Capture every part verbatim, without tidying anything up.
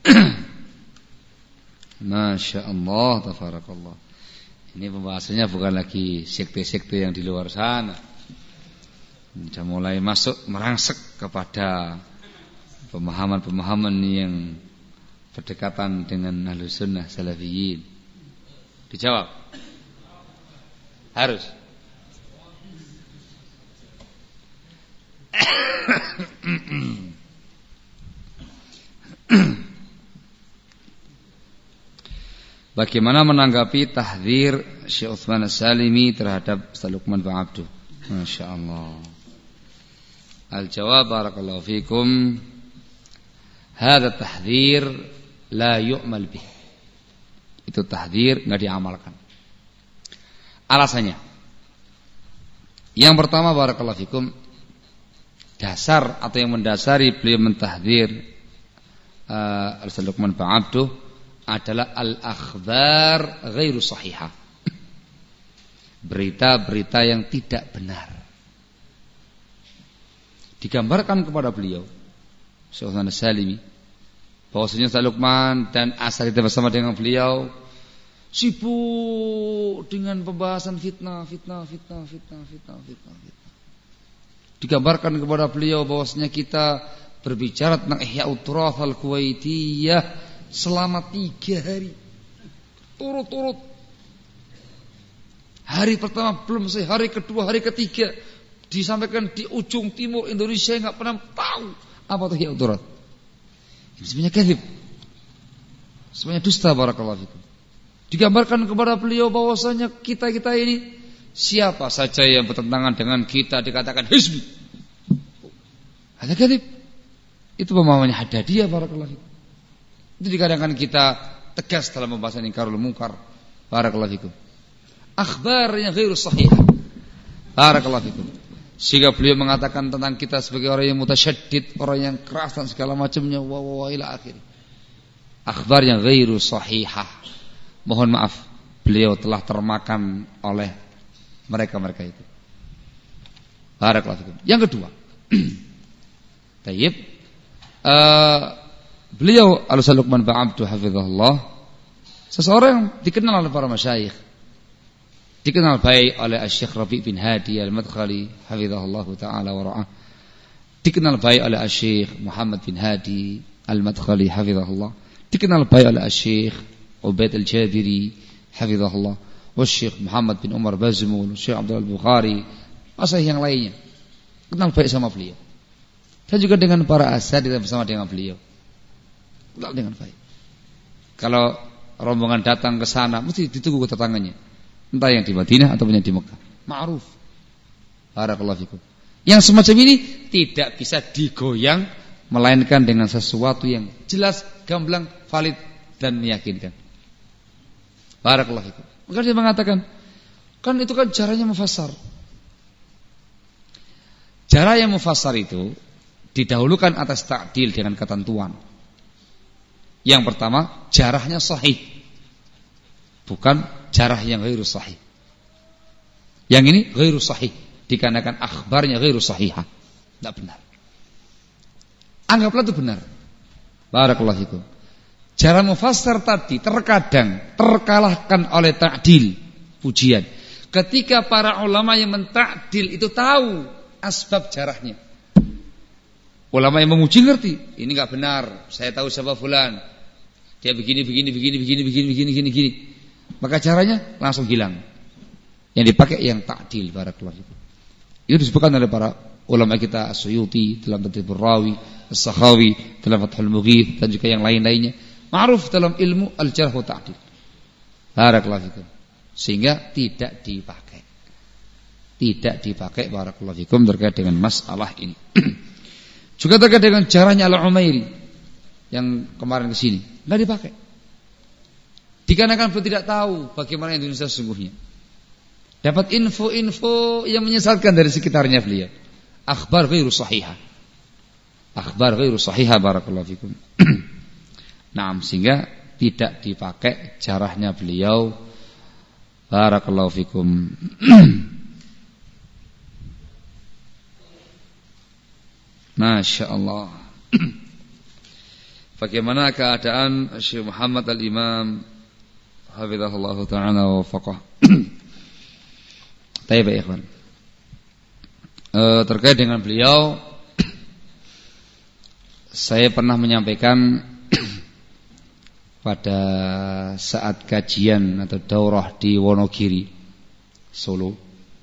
Masya Allah, tabarakallah. Ini pembahasannya bukan lagi sekte-sekte yang di luar sana. Sudah mulai masuk merangsek kepada pemahaman-pemahaman yang berdekatan dengan Ahlus Sunnah Salafiyin. Dijawab. Harus. Bagaimana menanggapi tahdzir Syekh Utsman As-Salimi terhadap Ustaz Luqman bin Abduh? Masya Allah. Al-jawab barakallahu fikum. Hadza tahdzir la yu'mal bih. Itu tahdzir enggak diamalkan. Alasannya, yang pertama barakallahu fikum, dasar atau yang mendasari beliau mentahdzir uh, Ustaz Luqman bin Abduh adalah al-akhbar ghairu sahihah. Berita-berita yang tidak benar digambarkan kepada beliau Syekh Utsman As-Salimi bahwasanya Ustaz Luqman dan asal kita bersama dengan beliau sibuk dengan pembahasan fitnah, fitnah, fitnah, fitnah, fitnah, fitnah, fitnah. Digambarkan kepada beliau bahwasanya kita berbicara tentang Ihya' Turath Al-Kuwaitiyah selama tiga hari turut-turut. Hari pertama belum selesai, hari kedua, hari ketiga disampaikan di ujung timur Indonesia nggak pernah tahu apa itu Ihya' Turath. Ini sebenarnya kadzib, sebenarnya dusta barakallahu fikum. Digambarkan kepada beliau bahwasanya kita-kita ini siapa saja yang bertentangan dengan kita dikatakan hizbi. Ada kadzib. Itu pemahamannya Haddadiyah barakallahu fikum. Itu dikatakan kita tegas dalam pembahasan ingkarul munkar. Barakallahu fikum. Akhbar yang ghairu sahih. Barakallahu fikum. Sehingga beliau mengatakan tentang kita sebagai orang yang mutasyaddid, orang yang keras dan segala macamnya wa wa ila akhir. Akhbar yang ghairu sahihah. Mohon maaf, beliau telah termakan oleh mereka-mereka itu. Barakallahu fikum. Yang kedua. Tayyib. Uh, Beliau Al-Ustaz Luqman bin Abduh hafizahullah seseorang yang dikenal oleh para masyayikh, dikenal baik oleh Asy-Syaikh Rabi' bin Hadi Al-Madkhali hafizahullah taala wa ra'ah, dikenal baik oleh Asy-Syaikh Muhammad bin Hadi Al-Madkhali hafizahullah, dikenal baik oleh Asy-Syaikh Ubaid Al-Jabiri hafizahullah, wa Syekh Muhammad bin Umar Bazmul, Syekh Abdul Bukhari, masyayikh yang lainnya kenal baik sama beliau. Dan juga dengan para asatidz bersama dengan beliau. Kenal dengan baik. Kalau rombongan datang ke sana mesti ditunggu kedatangannya, entah yang di Madinah atau yang di Mekah. Ma'ruf. Barakallahu fikum. Yang semacam ini tidak bisa digoyang melainkan dengan sesuatu yang jelas, gamblang, valid dan meyakinkan. Barakallahu fikum. Maka dia mengatakan, kan itu kan caranya mufassar. Cara yang mufassar itu didahulukan atas ta'dil dengan ketentuan. Yang pertama, jarahnya sahih, bukan jarah yang ghairu sahih. Yang ini ghairu sahih, dikarenakan akhbarnya ghairu sahihah, tidak benar. Anggaplah itu benar. Barakallahu fikum. Cara mufassar tadi terkadang terkalahkan oleh ta'dil, pujian. Ketika para ulama yang mentakdil itu tahu asbab jarahnya. Ulama yang memuji ngerti, ini enggak benar, saya tahu siapa fulan. Dia begini, begini, begini, begini, begini, begini, begini, begini. Maka caranya langsung hilang. Yang dipakai yang ta'dil, barakallahu fikum. Itu disebutkan oleh para ulama kita, As-Suyuti dalam Tadribur Rawi, As-Sakhawi dalam Fathul Mughith, dan juga yang lain-lainnya. Ma'ruf dalam ilmu al-jarh wa ta'dil. Barakallahu fikum. Sehingga tidak dipakai. Tidak dipakai barakallahu fikum terkait dengan masalah ini. Juga terkait dengan jarahnya Al-Umairi yang kemarin ke sini, enggak dipakai. Dikarenakan beliau tidak tahu bagaimana Indonesia sesungguhnya. Dapat info-info yang menyesatkan dari sekitarnya beliau. Akhbar ghairu sahihah. Akhbar ghairu sahihah barakallahu fikum. Nah, sehingga tidak dipakai jarahnya beliau. Barakallahu fikum. Masya Allah. bagaimana keadaan Syekh Muhammad Al-Imam hafizahullah ta'ala wa wafaqah. Baik ya ikhwan. E, terkait dengan beliau, saya pernah menyampaikan pada saat kajian atau daurah di Wonogiri, Solo.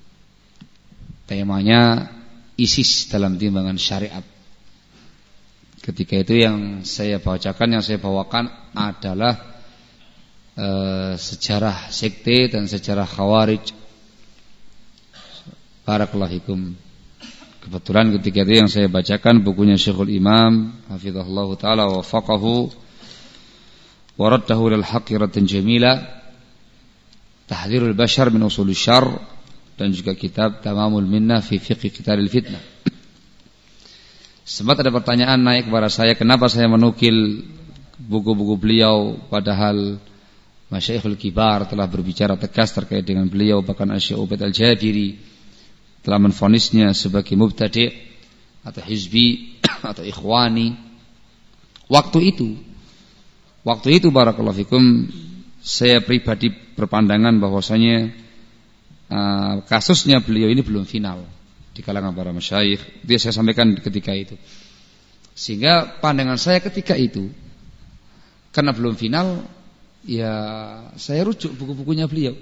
Temanya ISIS dalam timbangan syariat. Ketika itu yang saya bacakan, yang saya bawakan adalah e, sejarah sekte dan sejarah Khawarij. Barakallahu fikum. Kebetulan ketika itu yang saya bacakan bukunya Syekhul Imam hafizahullah taala wa wafaqahu wa raddahu lil haqqi raddan jamila, Tahdhirul Bashar min Ushul Syarr, dan juga kitab Tamamul Minnah fi Fiqh Qitalil Fitnah. Sempat ada pertanyaan naik kepada saya, kenapa saya menukil buku-buku beliau padahal Masyaikhul Kibar telah berbicara tegas terkait dengan beliau, bahkan Syekh Ubaid Al-Jabiri telah menvonisnya sebagai mubtadi' atau hizbi atau ikhwani. Waktu itu, waktu itu barakallahu fikum, saya pribadi berpandangan bahwasanya uh, kasusnya beliau ini belum final di kalangan para masyayikh. Itu saya sampaikan ketika itu. Sehingga pandangan saya ketika itu, karena belum final, ya saya rujuk buku-bukunya beliau.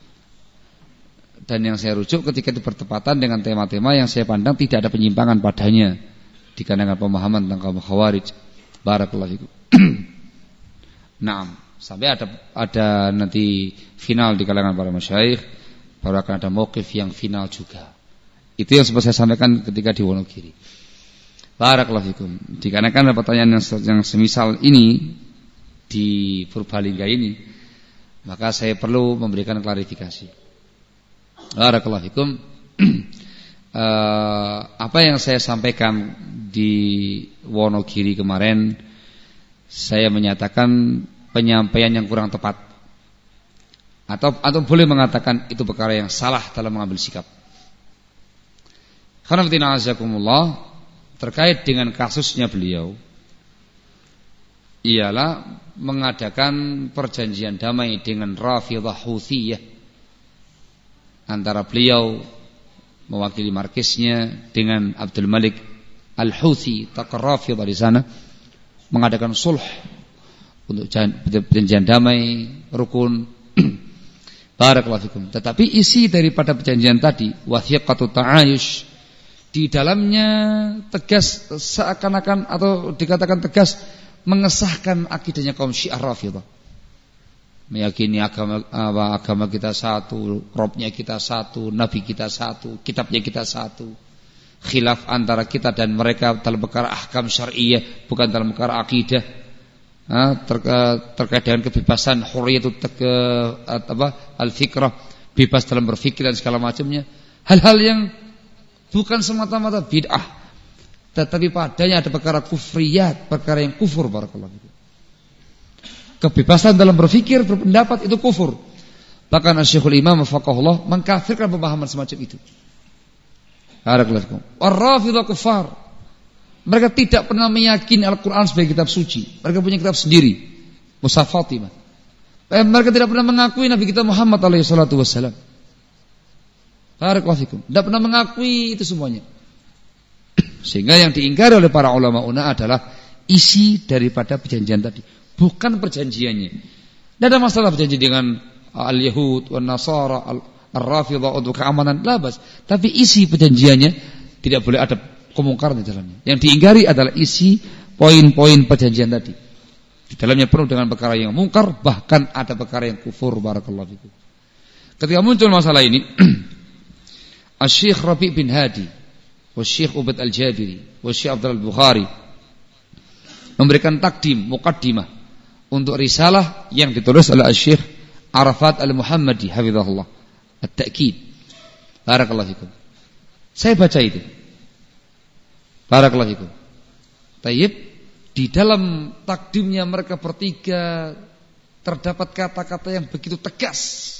Dan yang saya rujuk ketika itu bertepatan dengan tema-tema yang saya pandang tidak ada penyimpangan padanya di kalangan pemahaman tentang kaum Khawarij. Barakallahu fikum. Naam, sampai ada ada nanti final di kalangan para masyayikh, baru akan ada mauqif yang final juga. Itu yang sempat saya sampaikan ketika di Wonogiri. Barakallahu fikum. Dikarenakan ada pertanyaan yang, yang semisal ini di Purbalingga ini, maka saya perlu memberikan klarifikasi. Barakallahu fikum. uh, Apa yang saya sampaikan di Wonogiri kemarin, saya menyatakan penyampaian yang kurang tepat, atau atau boleh mengatakan itu perkara yang salah dalam mengambil sikap. Khanafatina azakumullah, terkait dengan kasusnya beliau, ialah mengadakan perjanjian damai dengan Rafidhah Houthiyah, antara beliau mewakili markisnya dengan Abdul Malik Al-Houthi Taqar Rafidhah di sana, mengadakan sulh untuk perjanjian damai rukun. Barakallahu fikum. Tetapi isi daripada perjanjian tadi, wathiqatu ta'ayush, di dalamnya tegas, seakan-akan atau dikatakan tegas mengesahkan akidahnya kaum Syiah Rafidhah. Meyakini agama, agama kita satu, Robnya kita satu, Nabi kita satu, kitabnya kita satu. Khilaf antara kita dan mereka dalam perkara ahkam syar'iyyah, bukan dalam perkara akidah. Terkait dengan kebebasan hurriyatut apa al-fikrah, bebas dalam berfikir dan segala macamnya. Hal-hal yang bukan semata-mata bid'ah, tetapi padanya ada perkara kufriyat, perkara yang kufur. Barakallahu fikum. Kebebasan dalam berfikir, berpendapat itu kufur. Bahkan Syekhul Imam wafaqahullah mengkafirkan pemahaman semacam itu. Barakallahu fikum. Ar-Rafidhah kufar. Mereka tidak pernah meyakini Al-Quran sebagai kitab suci. Mereka punya kitab sendiri, Mushaf Fatimah. Mereka tidak pernah mengakui Nabi kita Muhammad alaihi salatu wassalam. Barakallahu fikum. Tidak pernah mengakui itu semuanya. Sehingga yang diingkari oleh para ulama una adalah isi daripada perjanjian tadi, bukan perjanjiannya. Tidak ada masalah berjanji dengan al-Yahud, al-Nasara, al-Rafidhah untuk keamanan, labas. Tapi isi perjanjiannya tidak boleh ada kemungkaran di dalamnya. Yang diingkari adalah isi poin-poin perjanjian tadi. Di dalamnya penuh dengan perkara yang mungkar, bahkan ada perkara yang kufur. Barakallahu fikum. Ketika muncul masalah ini, Asy-Syaikh Rabi' bin Hadi, Wasy-Syaikh Ubaid Al-Jabiri, Wasy-Syaikh Abdul Al-Bukhari memberikan takdim, muqaddimah untuk risalah yang ditulis oleh Asy-Syaikh Arafat Al-Muhammadi hafizahullah, At-Ta'kid. Barakallahu fikum. Saya baca itu. Barakallahu fikum. Tayyib, di dalam takdimnya mereka bertiga terdapat kata-kata yang begitu tegas.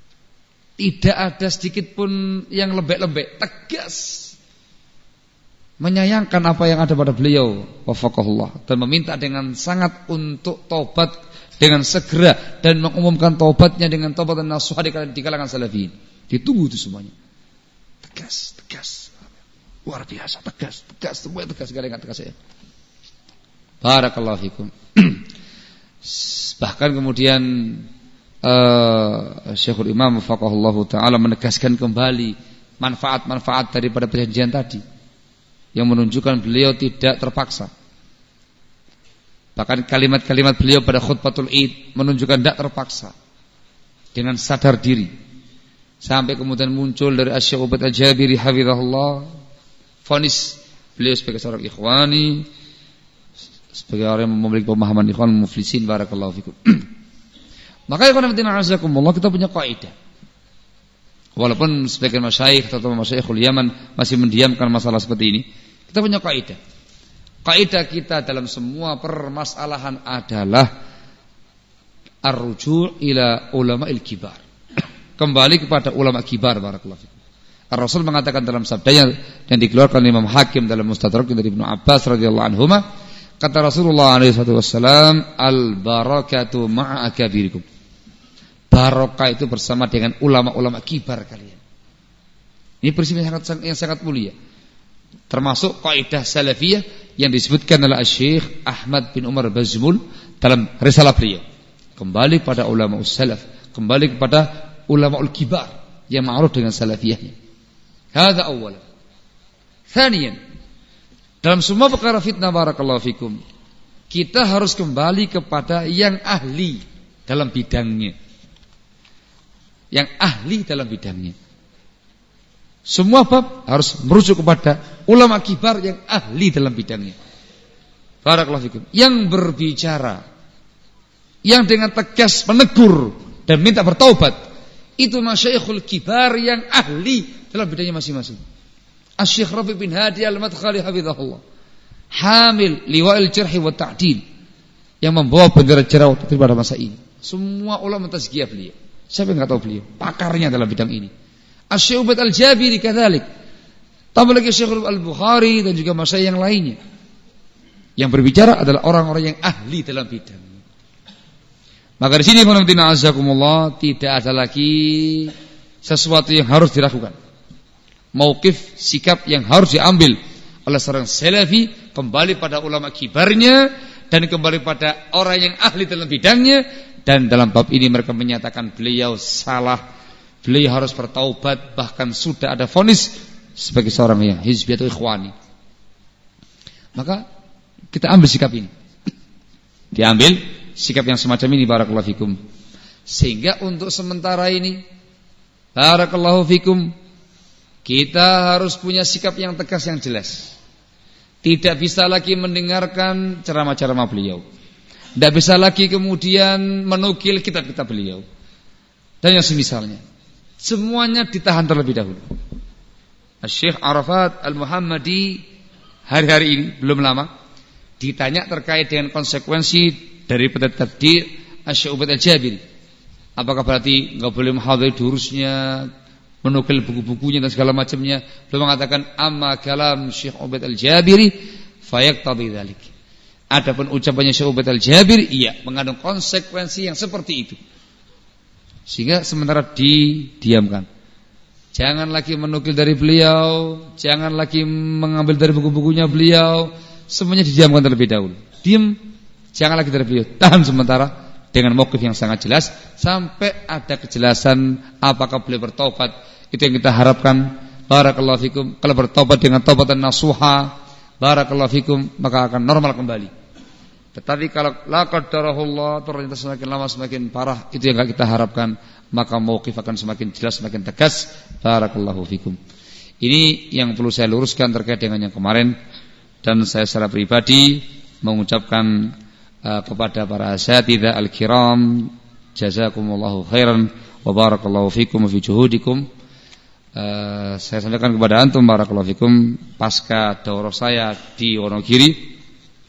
Tidak ada sedikit pun yang lembek-lembek, tegas. menyayangkan apa yang ada pada beliau, wafaqahullah, dan meminta dengan sangat untuk tobat dengan segera dan mengumumkan tobatnya dengan tobat dan nasuha di kalangan salafiyin. Ditunggu itu semuanya. Tegas, tegas, luar biasa, tegas, tegas, semua tegas, gak ada yang tegas ya. Barakallahu fikum. Bahkan kemudian uh, Syekhul Imam wafaqahullah taala menegaskan kembali manfaat-manfaat daripada perjanjian tadi, yang menunjukkan beliau tidak terpaksa. Bahkan kalimat-kalimat beliau pada khutbatul Id menunjukkan tidak terpaksa, dengan sadar diri. Sampai kemudian muncul dari Asy-Syaikh Ubaid Al-Jabiri hafizahullah vonis beliau sebagai seorang ikhwani, sebagai orang yang memiliki pemahaman ikhwan muflisin. Barakallahu fikum. Makanya kalau kita punya kaidah, walaupun sebagian masyayikh atau masyayikhul Yaman masih mendiamkan masalah seperti ini, kita punya kaidah. Kaidah kita dalam semua permasalahan adalah ar-ruju' ila ulama'il kibar. Kembali kepada ulama kibar. Barakallahu fikum. Ar-Rasul mengatakan dalam sabdanya yang dikeluarkan Imam Hakim dalam Mustadrak dari Ibnu Abbas radhiyallahu anhuma, kata Rasulullah alaihi wasallam, al-barakatu ma'a akabirikum. Barokah itu bersama dengan ulama-ulama kibar kalian. Ini prinsip yang sangat yang sangat mulia. Termasuk kaidah salafiyah yang disebutkan oleh Syekh Ahmad bin Umar Bazmul dalam risalah beliau. Kembali pada ulama salaf, kembali kepada ulama kibar yang ma'ruf dengan salafiyahnya. Hadza awwalan. Thaniyan, dalam semua perkara fitnah barakallahu fikum, kita harus kembali kepada yang ahli dalam bidangnya. Yang ahli dalam bidangnya. Semua bab harus merujuk kepada ulama kibar yang ahli dalam bidangnya. Barakallahu fikum. Yang berbicara, yang dengan tegas menegur dan minta bertaubat, itu masyaikhul kibar yang ahli dalam bidangnya masing-masing. Asy-Syaikh Rabi' bin Hadi Al-Madkhali hafizahullah, hamil liwa'il jarh wa ta'dil, yang membawa bendera jarh pada masa ini. Semua ulama tazkiyah beliau. Siapa yang enggak tahu beliau? Pakarnya dalam bidang ini. Asy-Syaikh Ubaid Al-Jabiri kadzalik. Tambah lagi Syekh Al-Bukhari dan juga masyayikh yang lainnya. Yang berbicara adalah orang-orang yang ahli dalam bidang. Maka di sini khonamtina azakumullah, tidak ada lagi sesuatu yang harus dilakukan. Mauqif, sikap yang harus diambil oleh seorang salafi kembali pada ulama kibarnya dan kembali pada orang yang ahli dalam bidangnya. Dan dalam bab ini mereka menyatakan beliau salah, beliau harus bertaubat, bahkan sudah ada vonis sebagai seorang yang hizbi atau ikhwani. Maka kita ambil sikap ini, diambil sikap yang semacam ini barakallahu fikum. Sehingga untuk sementara ini barakallahu fikum, kita harus punya sikap yang tegas, yang jelas. Tidak bisa lagi mendengarkan ceramah-ceramah beliau, tidak bisa lagi kemudian menukil kitab-kitab beliau dan yang semisalnya. Semuanya ditahan terlebih dahulu. Syekh Arafat Al-Muhammadi hari-hari ini belum lama ditanya terkait dengan konsekuensi daripada takdir Asy-Syaikh Ubaid Al-Jabiri. Apakah berarti enggak boleh menghadiri durusnya, menukil buku-bukunya dan segala macamnya? Beliau mengatakan amma kalam Syekh Ubaid Al-Jabiri fayaqtadi dzalik. Adapun ucapannya Syekh Ubaid Al-Jabiri, iya, mengandung konsekuensi yang seperti itu. Sehingga sementara didiamkan. Jangan lagi menukil dari beliau, jangan lagi mengambil dari buku-bukunya beliau, semuanya didiamkan terlebih dahulu. Diam, jangan lagi dari beliau, tahan sementara dengan mauqif yang sangat jelas sampai ada kejelasan apakah beliau bertaubat. Itu yang kita harapkan. Barakallahu fikum. Kalau bertaubat dengan taubatan nasuha, barakallahu fikum, maka akan normal kembali. Tetapi kalau la qadarahullah, ternyata semakin lama semakin parah, itu yang kita harapkan, maka mauqif akan semakin jelas, semakin tegas. Barakallahu fikum. Ini yang perlu saya luruskan terkait dengan yang kemarin, dan saya secara pribadi mengucapkan uh, kepada para asatidzah al-kiram, jazakumullahu khairan wa barakallahu fikum wa fi juhudikum. Uh, saya sampaikan kepada antum barakallahu fikum, pasca daurah saya di Wonogiri,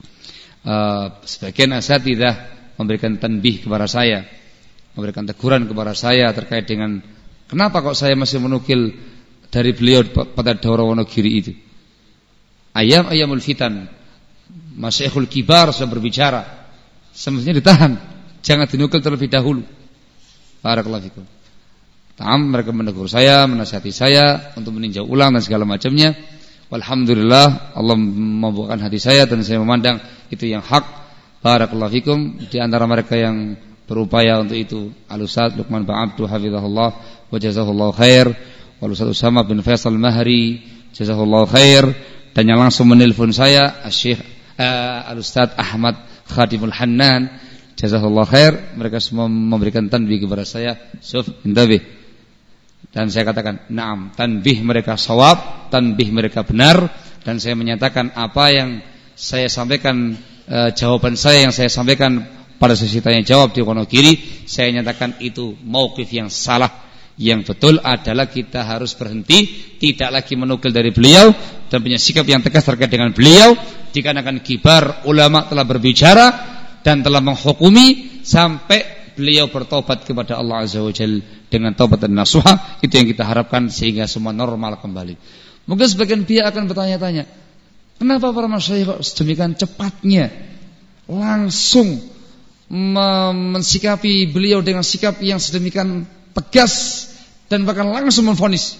uh, sebagian asatidzah memberikan tanbih kepada saya, memberikan teguran kepada saya terkait dengan kenapa kok saya masih menukil dari beliau pada daurah Wonogiri itu. Ayam-ayamul fitan. Masyayikhul kibar sudah berbicara. Semestinya ditahan, jangan dinukil terlebih dahulu. Barakallahu fikum. Ta'am, mereka menegur saya, menasihati saya untuk meninjau ulang dan segala macamnya. Walhamdulillah, Allah membukakan hati saya dan saya memandang itu yang hak. Barakallahu fikum. Di antara mereka yang berupaya untuk itu Al-Ustaz Luqman Ba'abdu hafizahullah wa jazahullahu khair, wal Ustaz Usama bin Faisal Mahri jazahullahu khair, dan yang langsung menelpon saya Syekh uh, Al-Ustaz Ahmad Khadimul Hannan jazahullahu khair. Mereka semua memberikan tanbih kepada saya, Suf intabih. Dan saya katakan, na'am, tanbih mereka shawab, tanbih mereka benar, dan saya menyatakan apa yang saya sampaikan, uh, jawaban saya yang saya sampaikan pada sesi tanya jawab di Wonogiri, saya nyatakan itu mauqif yang salah. Yang betul adalah kita harus berhenti, tidak lagi menukil dari beliau dan punya sikap yang tegas terkait dengan beliau, dikarenakan kibar ulama telah berbicara dan telah menghukumi sampai beliau bertobat kepada Allah Azza wa Jalla dengan taubat dan nasuha. Itu yang kita harapkan sehingga semua normal kembali. Mungkin sebagian pihak akan bertanya-tanya, kenapa para masyayikh sedemikian cepatnya langsung mensikapi beliau dengan sikap yang sedemikian tegas dan bahkan langsung memvonis?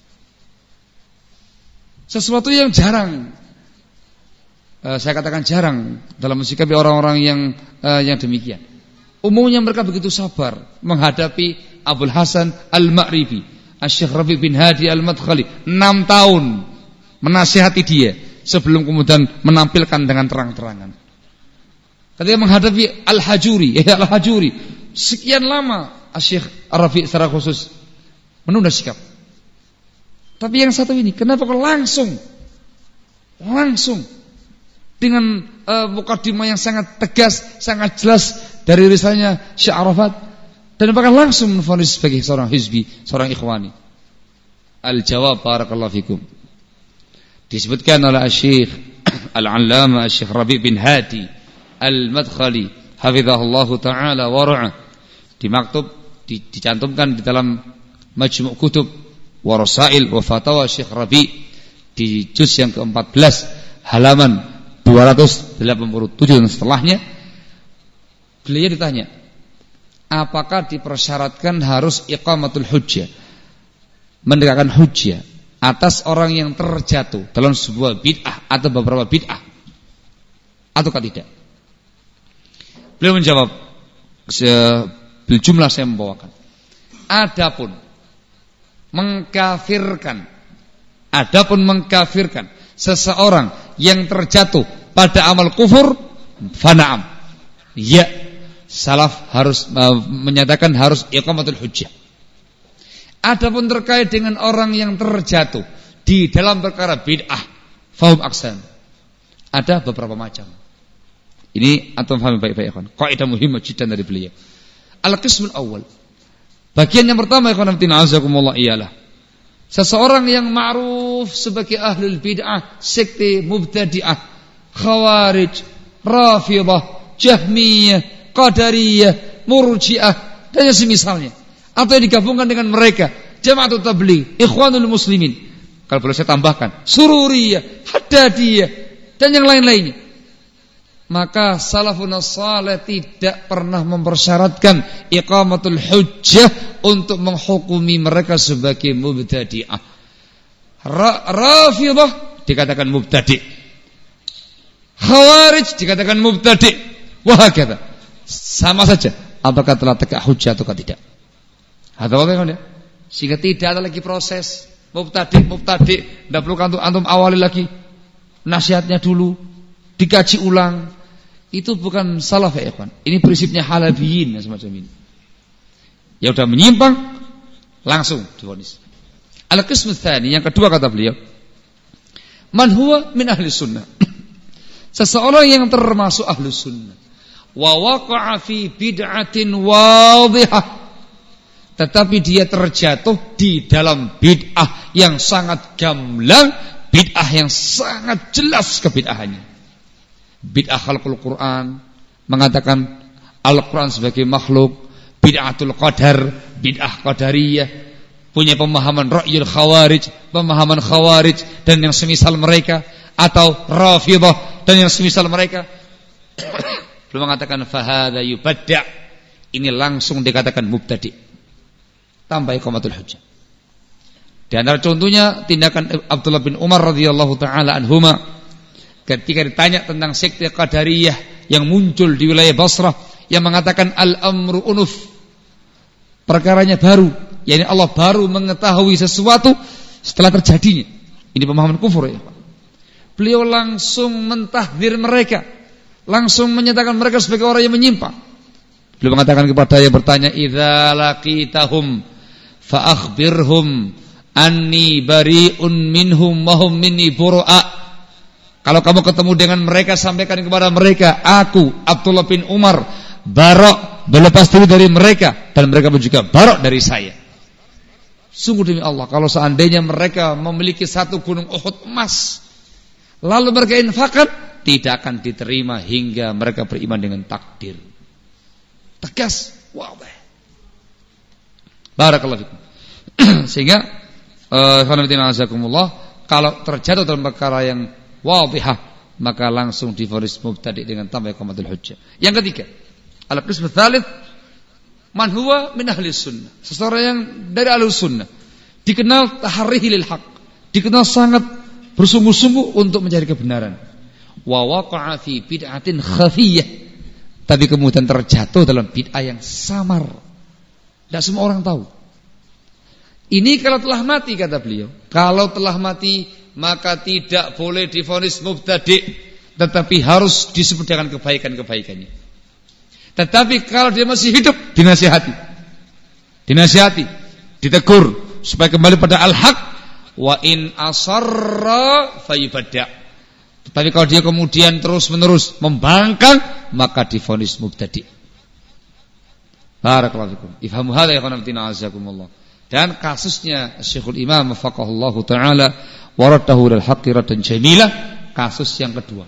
Sesuatu yang jarang, uh, saya katakan jarang dalam mensikapi orang-orang yang uh, yang demikian. Umumnya mereka begitu sabar menghadapi Abul Hasan Al-Ma'ribi, Syekh Rabi bin Hadi Al-Madkhali, enam tahun menasihati dia sebelum kemudian menampilkan dengan terang-terangan. Ketika menghadapi Al-Hajuri, ya Al-Hajuri, sekian lama Syekh Rabi secara khusus menunda sikap. Tapi yang satu ini, kenapa kok langsung langsung dengan uh, mukadimah yang sangat tegas, sangat jelas dari risalahnya Syekh Arafat, dan bahkan langsung menvonis sebagai seorang hizbi, seorang ikhwani? Al-jawab, barakallahu fikum, disebutkan oleh Syekh Al-Allamah Syekh Rabi bin Hadi Al-Madkhali hafizahullahu taala wa ra'ah, di maktub di, dicantumkan di dalam Majmu' Kutub wa Rasail wa Fatawa Syekh Rabi di juz yang keempat belas halaman dua ratus delapan puluh tujuh dan setelahnya. Beliau ditanya, apakah dipersyaratkan harus iqamatul hujjah, menegakkan hujjah atas orang yang terjatuh dalam sebuah bid'ah atau beberapa bid'ah, ataukah tidak? Beliau menjawab, berjumlah saya membawakan, adapun mengkafirkan adapun mengkafirkan seseorang yang terjatuh pada amal kufur, fana'am, ya, salaf harus uh, menyatakan harus iqamatul hujjah. Adapun terkait dengan orang yang terjatuh di dalam perkara bid'ah, fahum aksan, ada beberapa macam. Ini antum pahami baik-baik, ikhwan. Kaidah muhimmah jiddan dari beliau. Al-qismul awal, bagian yang pertama, ikhwan fillah azakumullah, ialah seseorang yang ma'ruf sebagai ahlul bid'ah, sekte mubtadi'ah, khawarij, rafidah, jahmiyah, qadariyah, murji'ah, dan yang semisalnya, atau yang digabungkan dengan mereka, Jama'atut Tabligh, Ikhwanul Muslimin, kalau boleh saya tambahkan, Sururiyah, Haddadiyah, dan yang lain-lainnya. Maka salafun salih tidak pernah mempersyaratkan iqamatul hujjah untuk menghukumi mereka sebagai mubtadi'ah. Rafidah dikatakan mubtadi', Khawarij dikatakan mubtadi', wahakadha. Sama saja apakah telah tegak hujjah atau tidak. Hadza wadah ya. Sehingga tidak ada lagi proses mubtadi' mubtadi', tidak perlu antum, antum awali lagi nasihatnya dulu, dikaji ulang. Itu bukan salaf ya ikhwan. Ini prinsipnya halabiyin yang semacam ini. Ya udah menyimpang langsung divonis. Al-qismu tsani, yang kedua kata beliau, man huwa min ahli sunnah. Seseorang yang termasuk ahli sunnah, wa waqa'a fi bid'atin wadhihah, tetapi dia terjatuh di dalam bid'ah yang sangat gamblang, bid'ah yang sangat jelas kebid'ahannya. Bid'ah khalqul Quran, mengatakan Al-Quran sebagai makhluk, bid'atul qadar, bid'ah qadariyah, punya pemahaman ra'yul khawarij, pemahaman khawarij dan yang semisal mereka, atau Rafidhah dan yang semisal mereka, belum mengatakan fahadha yubadda', ini langsung dikatakan mubtadi'. Tambah iqamatul hujjah. Di antara contohnya tindakan Abdullah bin Umar radhiyallahu taala anhuma ketika ditanya tentang sekte Qadariyah yang muncul di wilayah Basrah yang mengatakan al-amru unuf, perkaranya baru, yakni Allah baru mengetahui sesuatu setelah terjadinya. Ini pemahaman kufur ya. Beliau langsung mentahdir mereka, langsung menyatakan mereka sebagai orang yang menyimpang. Beliau mengatakan kepada yang bertanya, idza laqitahum fa akhbirhum anni bari'un minhum wa hum minni bura'a. Kalau kamu ketemu dengan mereka, sampaikan kepada mereka, aku Abdullah bin Umar barok, berlepas diri dari mereka, dan mereka pun juga barok dari saya. Sungguh demi Allah, kalau seandainya mereka memiliki satu gunung Uhud emas, lalu mereka infakkan, tidak akan diterima hingga mereka beriman dengan takdir. Tegas, wow. Barakallahu fikum. Sehingga uh, kalau terjatuh dalam perkara yang wadihah, maka langsung divonis mubtadi' dengan tambah iqamatul hujjah. Yang ketiga, al-qism tsalits, man huwa min ahli sunnah, seseorang yang dari ahli sunnah, dikenal tahrihi lil haq, dikenal sangat bersungguh-sungguh untuk mencari kebenaran. Wa waqa'a fi bid'atin khafiyyah, tapi kemudian terjatuh dalam bid'ah yang samar, tidak semua orang tahu. Ini kalau telah mati, kata beliau, kalau telah mati maka tidak boleh divonis mubtadi', tetapi harus disebut dengan kebaikan-kebaikannya. Tetapi kalau dia masih hidup, dinasihati, dinasihati, ditegur supaya kembali pada al-haq. Wa in asarra fayubadda'. Tetapi kalau dia kemudian terus-menerus membangkang, maka divonis mubtadi'. Barakallahu fikum. Ifhamu hadza ya khanatina azakumullah. Dan kasusnya Syekhul Imam faqahallahu taala waradahu lil haqqi radan jamila, kasus yang kedua.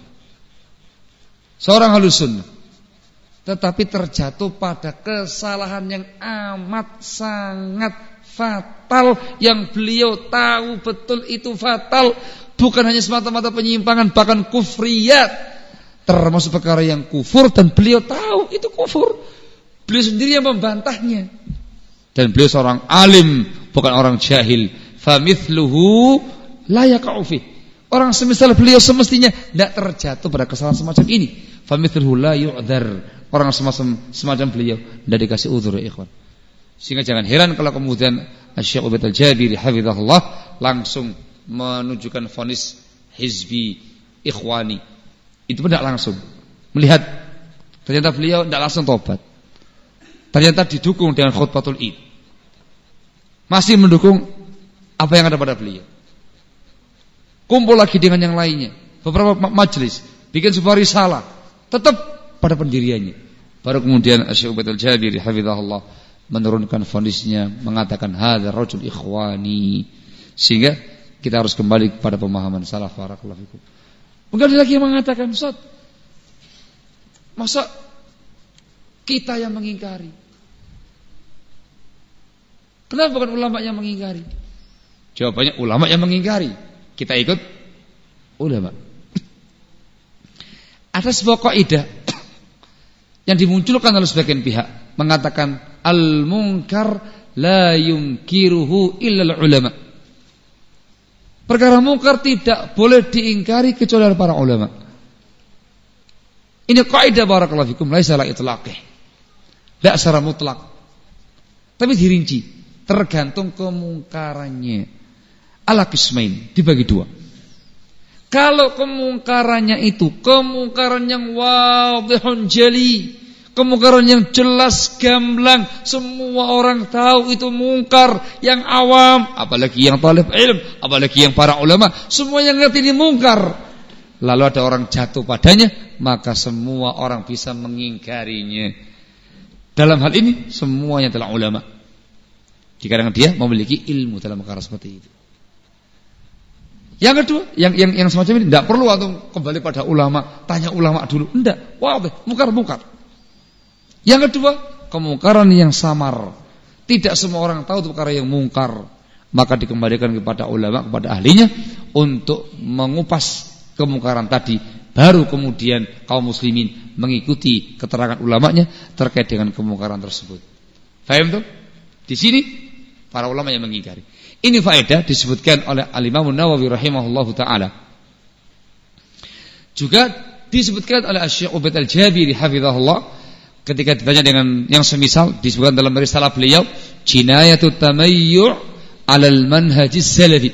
Seorang ahlus sunnah tetapi terjatuh pada kesalahan yang amat sangat fatal, yang beliau tahu betul itu fatal, bukan hanya semata-mata penyimpangan, bahkan kufriyat, termasuk perkara yang kufur, dan beliau tahu itu kufur. Beliau sendiri yang membantahnya. Dan beliau seorang alim, bukan orang jahil. Famithluhu la yaqa'u fi. Orang semisal beliau semestinya tidak terjatuh pada kesalahan semacam ini. Famithluhu la yu'dzar. Orang semacam semacam beliau tidak dikasih udzur ya ikhwan. Sehingga jangan heran kalau kemudian Syekh Ubaid al-Jabiri hafizahullah langsung menunjukkan vonis hizbi ikhwani. Itu pun tidak langsung melihat, ternyata beliau tidak langsung tobat. Ternyata didukung dengan khutbatul Id, masih mendukung apa yang ada pada beliau. Kumpul lagi dengan yang lainnya, beberapa majelis, bikin sebuah risalah, tetap pada pendiriannya. Baru kemudian Syekh Ubaid al-Jabiri hafizahullah menurunkan vonisnya, mengatakan hadzal rajul ikhwani. Sehingga kita harus kembali kepada pemahaman salaf. Barakallahu fikum. Mungkin ada lagi yang mengatakan, Ustaz, masa kita yang mengingkari? Kenapa bukan ulama yang mengingkari? Jawabannya ulama yang mengingkari, kita ikut ulama. Ada sebuah kaidah yang dimunculkan oleh sebagian pihak, mengatakan al-munkar la yunkiruhu illa al-ulama. Perkara munkar tidak boleh diingkari kecuali oleh para ulama. Ini kaidah barakallahu fikum, laisa la itlaqih. Tidak secara mutlak, tapi dirinci, tergantung kemungkarannya. Ala qismain, dibagi dua. Kalau kemungkarannya itu kemungkaran yang wadihun jali, kemungkaran yang jelas gamblang, semua orang tahu itu mungkar, yang awam, apalagi yang talib ilm, apalagi yang para ulama, semua yang ngerti ini mungkar, lalu ada orang jatuh padanya, maka semua orang bisa mengingkarinya. Dalam hal ini semuanya adalah ulama, jika dia memiliki ilmu dalam perkara seperti itu. Yang kedua, yang yang yang semacam ini tidak perlu atau kembali pada ulama, tanya ulama dulu, enggak. Wah, mungkar-mungkar. Yang kedua, kemungkaran yang samar. Tidak semua orang tahu itu perkara yang mungkar, maka dikembalikan kepada ulama, kepada ahlinya untuk mengupas kemungkaran tadi, baru kemudian kaum muslimin mengikuti keterangan ulamanya terkait dengan kemungkaran tersebut. Paham tuh? Di sini para ulama yang mengingkari. Ini faedah disebutkan oleh Al-Imam Nawawi rahimahullahu taala. Juga disebutkan oleh Asy-Syaikh Ubaid Al-Jabiri hafizahullah ketika ditanya dengan yang semisal, disebutkan dalam risalah beliau Jinayatut Tamayyu' 'alal Manhajis Salafi.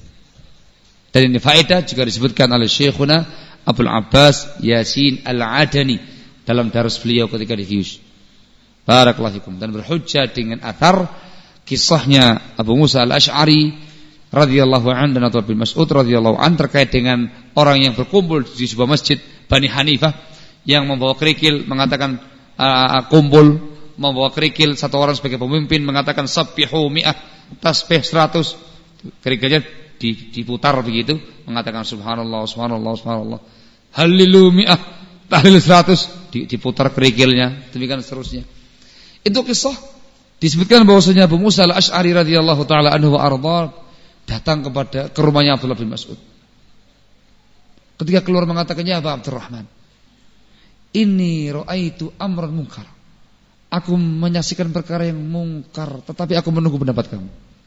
Dan ini faedah juga disebutkan oleh Syekhuna Abdul Abbas Yasin Al-Adani dalam darus beliau ketika di Hiyus. Barakallahu fikum. Dan berhujjah dengan athar kisahnya Abu Musa Al-Asy'ari radhiyallahu anhu dan Abdullah bin Mas'ud radhiyallahu anhu terkait dengan orang yang berkumpul di sebuah masjid Bani Hanifah yang membawa kerikil mengatakan uh, kumpul membawa kerikil, satu orang sebagai pemimpin mengatakan sabbihu mi'ah, tasbih seratus, kerikilnya diputar begitu mengatakan subhanallah subhanallah subhanallah, halilu mi'ah, tahlil seratus, diputar kerikilnya, demikian seterusnya. Itu kisah disebutkan bahwasanya Abu Musa Al-Asy'ari radhiyallahu taala anhu wa arda datang kepada ke rumahnya Abdullah bin Mas'ud. Ketika keluar mengatakannya, Aba Abdurrahman, inni ra'aitu amran munkar. Aku menyaksikan perkara yang mungkar, tetapi aku menunggu pendapat kamu.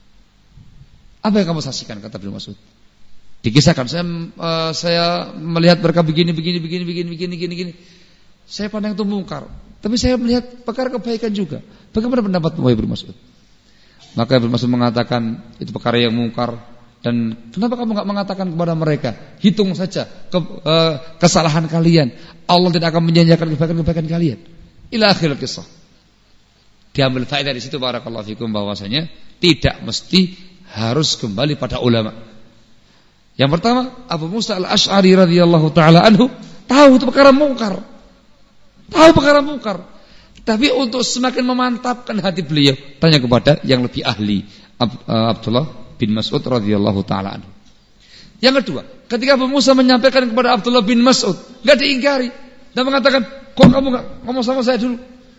Apa yang kamu saksikan, kata Ibnu Mas'ud? Dikisahkan, saya uh, saya melihat mereka begini begini begini begini begini begini begini. Saya pandang itu mungkar, tapi saya melihat perkara kebaikan juga. Bagaimana pendapatmu, Ibnu Mas'ud? Maka Ibnu Mas'ud mengatakan itu perkara yang mungkar, dan kenapa kamu enggak mengatakan kepada mereka, hitung saja ke, uh, kesalahan kalian. Allah tidak akan menyanyiakan kebaikan-kebaikan kalian. Ila akhir kisah. Diambil faedah di situ barakallahu fikum bahwasanya tidak mesti harus kembali pada ulama. Yang pertama, Abu Musa Al-Asy'ari radhiyallahu taala anhu tahu itu perkara mungkar. Tahu perkara mungkar. Tapi untuk semakin memantapkan hati beliau, tanya kepada yang lebih ahli, Abdullah bin Mas'ud radhiyallahu taala anhu. Yang kedua, ketika Abu Musa menyampaikan kepada Abdullah bin Mas'ud, enggak diingkari dan mengatakan, "Kok kamu enggak ngomong sama saya dulu?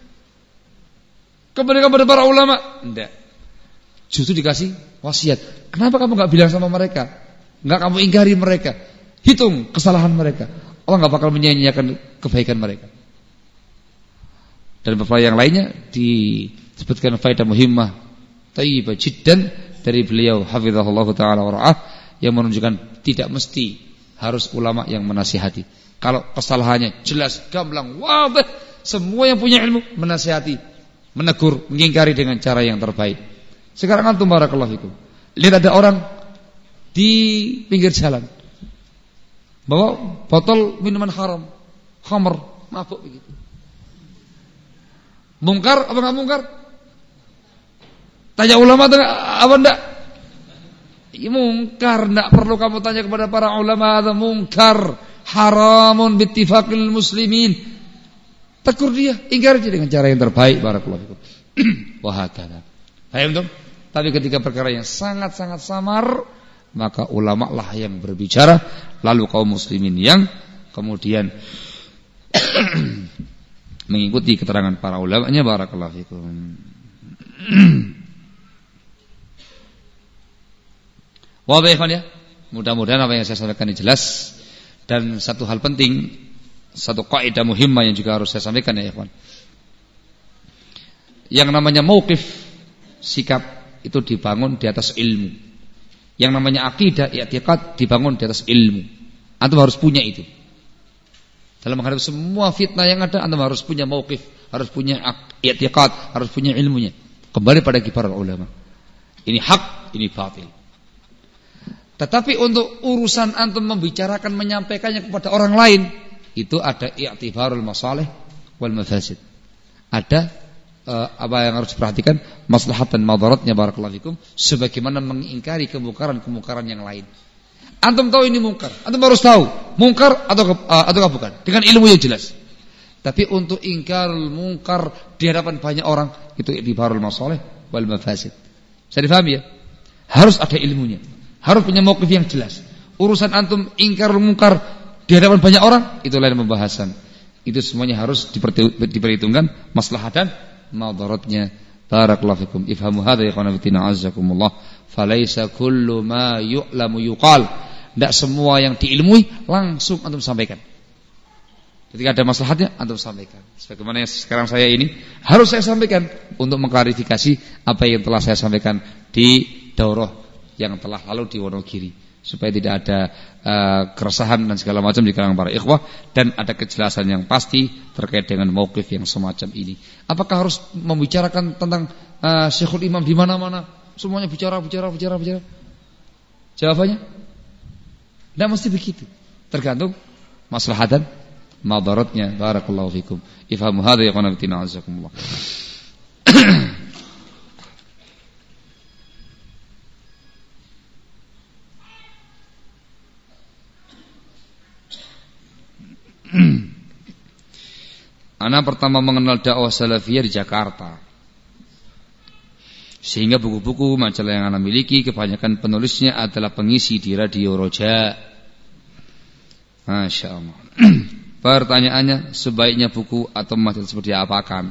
Kembali kepada para ulama." Enggak. Justru dikasih wasiat. Kenapa kamu enggak bilang sama mereka? Enggak kamu ingkari mereka. Hitung kesalahan mereka. Allah enggak bakal menyanyiakan kebaikan mereka. Dan beberapa yang lainnya disebutkan faedah muhimmah thayyibah jiddan dari beliau hafizahullah taala wa ra'ah yang menunjukkan tidak mesti harus ulama yang menasihati. Kalau kesalahannya jelas, gamblang, wadih, semua yang punya ilmu menasihati, menegur, mengingkari dengan cara yang terbaik. Sekarang antum barakallahu fikum, lihat ada orang di pinggir jalan bawa botol minuman haram, khamr, mabuk begitu. Mungkar apa enggak mungkar? Tanya ulama apa enggak? Ya, mungkar, enggak perlu kamu tanya kepada para ulama, ada mungkar, haramun bittifaqil muslimin. Tegur dia, ingkari dia dengan cara yang terbaik barakallahu fikum. Wa hakala. Paham dong? Tapi ketika perkara yang sangat-sangat samar, maka ulama lah yang berbicara, lalu kaum muslimin yang kemudian mengikuti keterangan para ulamanya barakallahu fikum. Wadah ya. Mudah-mudahan apa yang saya sampaikan ini jelas. Dan satu hal penting, satu kaidah muhimmah yang juga harus saya sampaikan ya ikhwan. Yang namanya mauqif, sikap itu dibangun di atas ilmu. Yang namanya akidah, i'tiqad dibangun di atas ilmu. Antum harus punya itu. Dalam menghadapi semua fitnah yang ada, antum harus punya mauqif, harus punya i'tiqad, harus punya ilmunya. Kembali pada kibar ulama. Ini hak, ini batil. Tetapi untuk urusan antum membicarakan, menyampaikannya kepada orang lain, itu ada i'tibarul masalih wal mafasid. Ada uh, apa yang harus diperhatikan, maslahat dan madaratnya barakallahu fikum, sebagaimana mengingkari kemungkaran-kemungkaran yang lain. Antum tahu ini mungkar, antum harus tahu mungkar atau uh, atau bukan, dengan ilmu yang jelas. Tapi untuk ingkarul mungkar di hadapan banyak orang, itu i'tibarul masalih wal mafasid. Bisa difahami ya? Harus ada ilmunya, harus punya mauqif yang jelas. Urusan antum ingkarul mungkar di hadapan banyak orang, itu lain pembahasan. Itu semuanya harus diperhitungkan maslahat dan madaratnya. Barakallahu fikum. Ifhamu hadza ya ikhwan fillah azzakumullah. Falaisa kullu ma yu'lamu yuqal. Tidak semua yang diilmui langsung antum sampaikan. Ketika ada maslahatnya antum sampaikan. Sebagaimana yang sekarang saya ini harus saya sampaikan untuk mengklarifikasi apa yang telah saya sampaikan di daurah yang telah lalu di Wonogiri, supaya tidak ada uh, keresahan dan segala macam di kalangan para ikhwah, dan ada kejelasan yang pasti terkait dengan mauqif yang semacam ini. Apakah harus membicarakan tentang uh, Syekhul Imam di mana-mana? Semuanya bicara, bicara, bicara, bicara. Jawabannya, tidak mesti begitu. Tergantung maslahatan, madaratnya. Barakallahu fikum. Ifhamu hadza ya qanatina azakumullah. Ana pertama mengenal dakwah salafiyah di Jakarta, sehingga buku-buku majalah yang ana miliki kebanyakan penulisnya adalah pengisi di Radio Roja. Masya Allah. Pertanyaannya, sebaiknya buku atau majalah seperti apakan?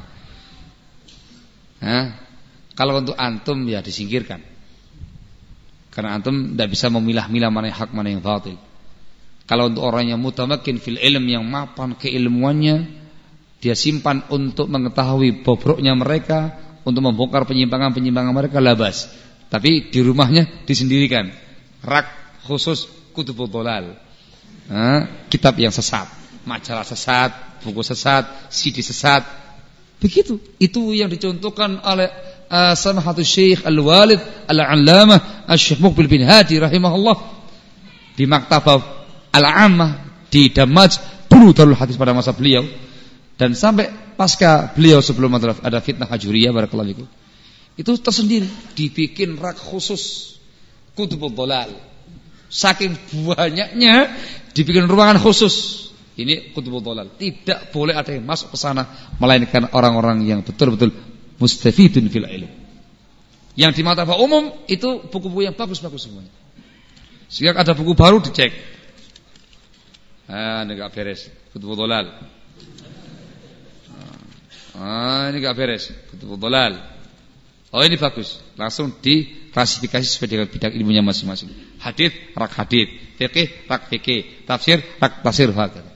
Hah? Kalau untuk antum ya disingkirkan, karena antum tidak bisa memilah-milah mana yang hak mana yang batil. Kalau untuk orang yang mutamakin fil ilm, yang mapan keilmuannya, dia simpan untuk mengetahui bobroknya mereka, untuk membongkar penyimpangan-penyimpangan mereka, labas. Tapi di rumahnya disendirikan rak khusus kutubul dhalal, nah, kitab yang sesat, majalah sesat, buku sesat, C D sesat. Begitu. Itu yang dicontohkan oleh uh, Samahatul Syekh Al-Walid Al-Allamah Asy-Syaikh Muqbil bin Hadi rahimahullah di Maktabah Al-Ammah di Damaj, dulu Darul Hadis pada masa beliau, dan sampai pasca beliau sebelum ada fitnah Hajuriyah barakallahu fikum. Itu tersendiri dibikin rak khusus kutubul dhalal. Saking banyaknya dibikin ruangan khusus. Ini kutubul dhalal. Tidak boleh ada yang masuk ke sana melainkan orang-orang yang betul-betul mustafidun fil ilm. Yang di maktabah umum itu buku-buku yang bagus-bagus semuanya. Sehingga ada buku baru dicek. Ah, ini gak beres, kutubul dhalal. Ah, ini gak beres, kutubul dhalal. Oh, ini bagus. Langsung diklasifikasi sesuai dengan bidang ilmunya masing-masing. Hadis, rak hadis, fikih, rak fikih, tafsir, rak tafsir.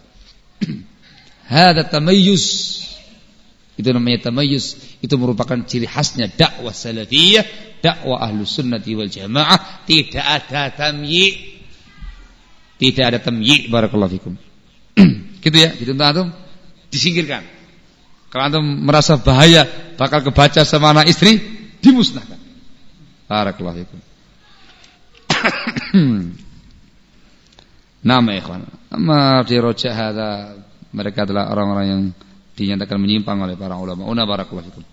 Hada tamayyuz. Itu namanya tamayyuz. Itu merupakan ciri khasnya dakwah salafiyah, dakwah ahlus sunnati wal jamaah. Tidak ada tamyi'. Tidak ada tamyi', barakallahu fikum. Gitu ya, gitu antum disingkirkan. Kalau antum merasa bahaya bakal kebaca sama anak istri, dimusnahkan. Barakallahu fikum. Nama ikhwan, amma di Roja hadza, mereka adalah orang-orang yang dinyatakan menyimpang oleh para ulama. Una barakallahu fikum.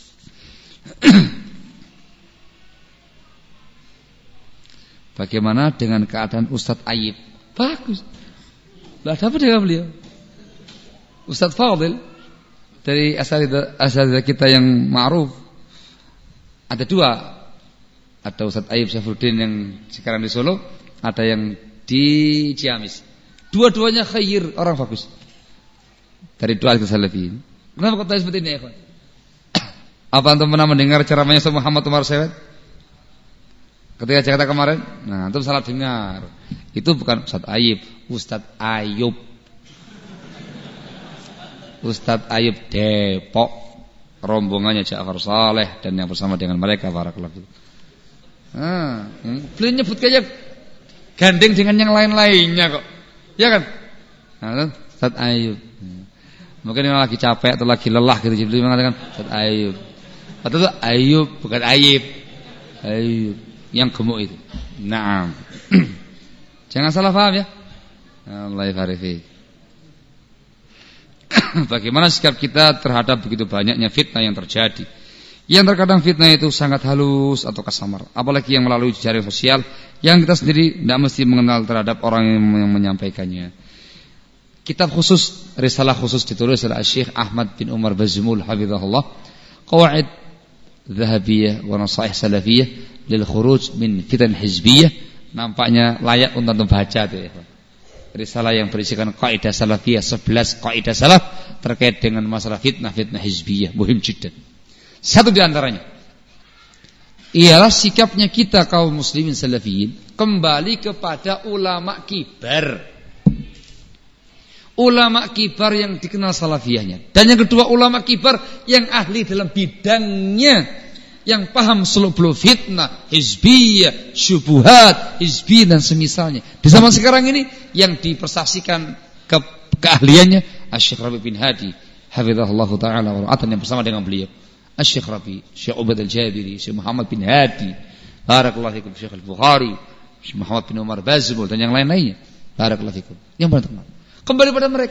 Bagaimana dengan keadaan Ustadz Ayyib? Bagus. Lah apa dengan beliau? Ustadz Fadil dari asatidzah kita yang ma'ruf. Ada dua. Ada Ustadz Ayyib Syafruddin yang sekarang di Solo, ada yang di Ciamis. Dua-duanya khair, orang bagus. Dari dua kita salafiyin. Kenapa kau tanya seperti ini, ya, apa antum pernah mendengar ceramahnya Ustaz Muhammad Umar Sewet ketika Jakarta kemarin? Nah, antum salah dengar. Itu bukan Ustadz Ayyib, Ustadz Ayub. Ustadz Ayub Depok, rombongannya Ja'far Saleh dan yang bersama dengan mereka, barakallahu fikum. Nah, beliau nyebut kayak gandeng dengan yang lain-lainnya kok. Ya kan? Nah, Ustadz Ayub. Mungkin yang lagi capek atau lagi lelah gitu, jadi mengatakan Ustadz Ayub. Padahal itu Ayub bukan Ayib. Ayub yang gemuk itu. Naam. Jangan salah paham ya. Allah yafarifi. Bagaimana sikap kita terhadap begitu banyaknya fitnah yang terjadi? Yang terkadang fitnah itu sangat halus atau kasamar, apalagi yang melalui jaring sosial yang kita sendiri tidak mesti mengenal terhadap orang yang menyampaikannya. Kitab khusus, risalah khusus ditulis oleh Syekh Ahmad bin Umar Bazmul hafizahullah, Qawaid Dhahabiyah wa Nasaih Salafiyah lil Khuruj min Fitan Hizbiyah. Nampaknya layak untuk membaca tuh ya. Risalah yang berisikan kaidah salafiyah, sebelas kaidah salaf terkait dengan masalah fitnah-fitnah hizbiyah, muhim jiddan. Satu di antaranya ialah sikapnya kita kaum muslimin salafiyin Kembali kepada ulama kibar. Ulama kibar yang dikenal salafiyahnya. Dan yang kedua ulama kibar yang ahli dalam bidangnya, yang paham seluk-beluk fitnah, hizbiyah, syubuhat, hizbi dan semisalnya. Di zaman sekarang ini yang dipersaksikan ke keahliannya Asy-Syaikh Rabi bin Hadi, hafizahullah taala wa ra'atan, yang bersama dengan beliau Asy-Syaikh Rabi, Syekh Ubaid Al-Jabiri, Syekh Muhammad bin Hadi, barakallahu fikum, Syekh Al-Bukhari, Syekh Muhammad bin Umar Bazmul dan yang lain-lainnya. Barakallahu fikum. Yang benar terkenal. Kembali pada mereka.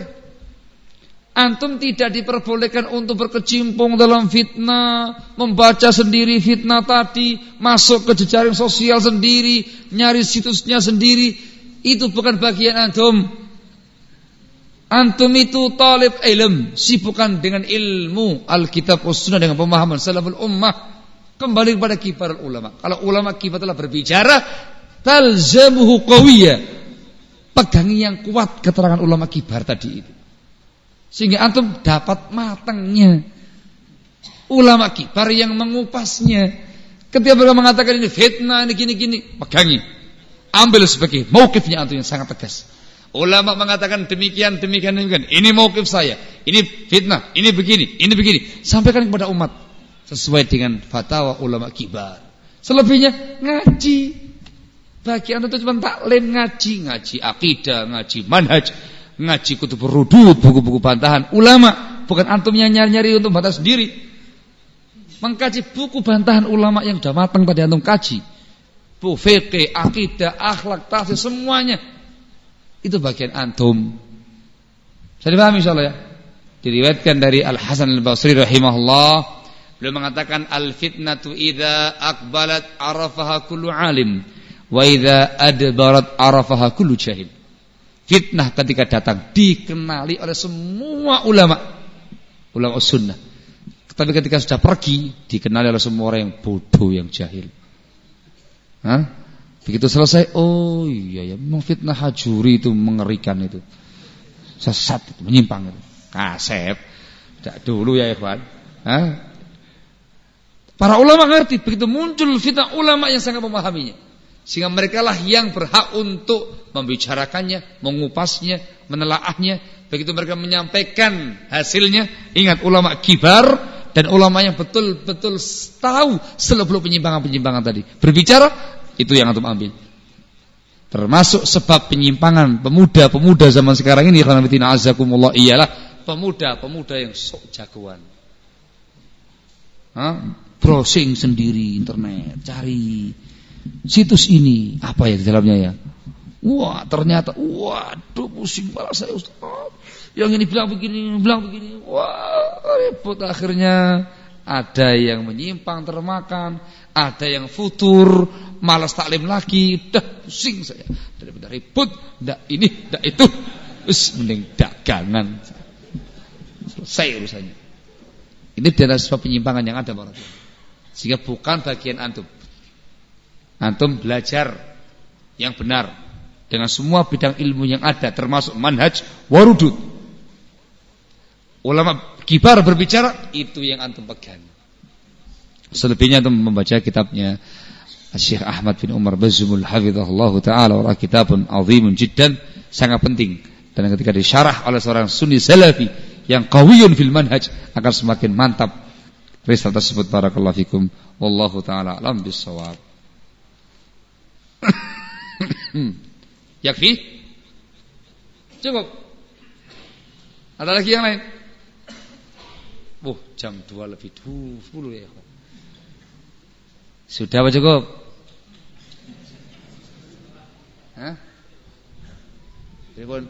Antum tidak diperbolehkan untuk berkecimpung dalam fitnah, membaca sendiri fitnah tadi, masuk ke jejaring sosial sendiri, nyari situsnya sendiri. Itu bukan bagian antum. Antum itu talib ilm, sibukkan dengan ilmu Alkitab was sunnah dengan pemahaman salaful ummah. Kembali kepada kibar ulama. Kalau ulama kibar telah berbicara, talzamuhu qawiyya, pegangi yang kuat keterangan ulama kibar tadi itu, sehingga antum dapat matangnya. Ulama kibar yang mengupasnya. Ketika mereka mengatakan ini fitnah, ini gini-gini, pegangi, ambil sebagai mauqifnya antum yang sangat tegas. Ulama mengatakan demikian, demikian, demikian, ini mauqif saya, ini fitnah, ini begini, ini begini, sampaikan kepada umat sesuai dengan fatwa ulama kibar. Selebihnya ngaji. Bagi antum itu cuma taklim, ngaji, ngaji akidah, ngaji manhaj, ngaji kutubur rudud, buku-buku bantahan ulama. Bukan antum yang nyari-nyari untuk bantah sendiri. Mengkaji buku bantahan ulama yang sudah matang tadi antum kaji. Bu fikih, akidah, akhlak, tafsir, semuanya itu bagian antum. Bisa dipahami insyaallah ya. Diriwayatkan dari Al Hasan Al Basri rahimahullah, beliau mengatakan al-fitnatu idza aqbalat arafaha kullu alim, wa idza adbarat arafaha kullu jahil. Fitnah ketika datang dikenali oleh semua ulama, ulama sunnah. Tapi ketika sudah pergi dikenali oleh semua orang yang bodoh, yang jahil. Hah? Begitu selesai, oh iya ya, memang fitnah Hajuri itu mengerikan itu. Sesat itu, menyimpang itu. Kasep. Tidak dulu ya ikhwan. Hah? Para ulama ngerti, begitu muncul fitnah, ulama yang sangat memahaminya. Sehingga mereka lah yang berhak untuk membicarakannya, mengupasnya, menelaahnya. Begitu mereka menyampaikan hasilnya, ingat ulama kibar dan ulama yang betul-betul tahu selebelum penyimpangan-penyimpangan tadi. Berbicara, itu yang antum ambil. Termasuk sebab penyimpangan pemuda-pemuda zaman sekarang ini, khanafitina azakumullah, ialah pemuda-pemuda yang sok jagoan. Hah? Browsing sendiri internet, cari situs ini apa ya di dalamnya ya. Wah, ternyata waduh pusing kepala saya Ustaz. Yang ini bilang begini, bilang begini. Wah, repot akhirnya. Ada yang menyimpang termakan, ada yang futur, malas taklim lagi. Dah pusing saya. Daripada ribut, ndak ini, ndak itu. Us mending dagangan. Selesai urusannya. Ini adalah sebab penyimpangan yang ada, barakallahu. Sehingga bukan bagian antum. Antum belajar yang benar dengan semua bidang ilmu yang ada, termasuk manhaj warudud. Ulama kibar berbicara, itu yang antum pegang. Selebihnya antum membaca kitabnya Syekh Ahmad bin Umar Bazmul hafizahullah taala, wa kitabun azimun jiddan, sangat penting. Dan ketika disyarah oleh seorang sunni salafi yang qawiyun fil manhaj, akan semakin mantap risalah tersebut. Barakallahu fikum, wallahu taala alam bissawab. Yakfi? Cukup? Ada lagi yang lain? Oh, jam dua lebih dua puluh ya. Sudah apa cukup? Hah? Telepon.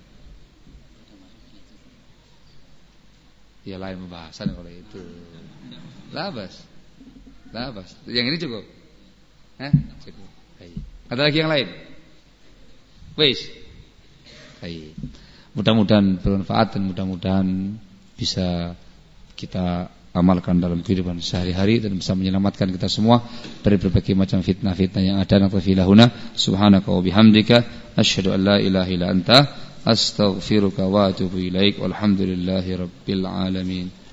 Ya lain pembahasan kalau itu. Labas. Labas. Yang ini cukup? Hah? Cukup. Baik. Ada lagi yang lain? Wis. Baik. Mudah-mudahan bermanfaat dan mudah-mudahan bisa kita amalkan dalam kehidupan sehari-hari dan bisa menyelamatkan kita semua dari berbagai macam fitnah-fitnah yang ada. Natafilahuna subhanaka wa bihamdika asyhadu an la ilaha illa anta astaghfiruka wa atubu ilaik. Walhamdulillahi rabbil alamin.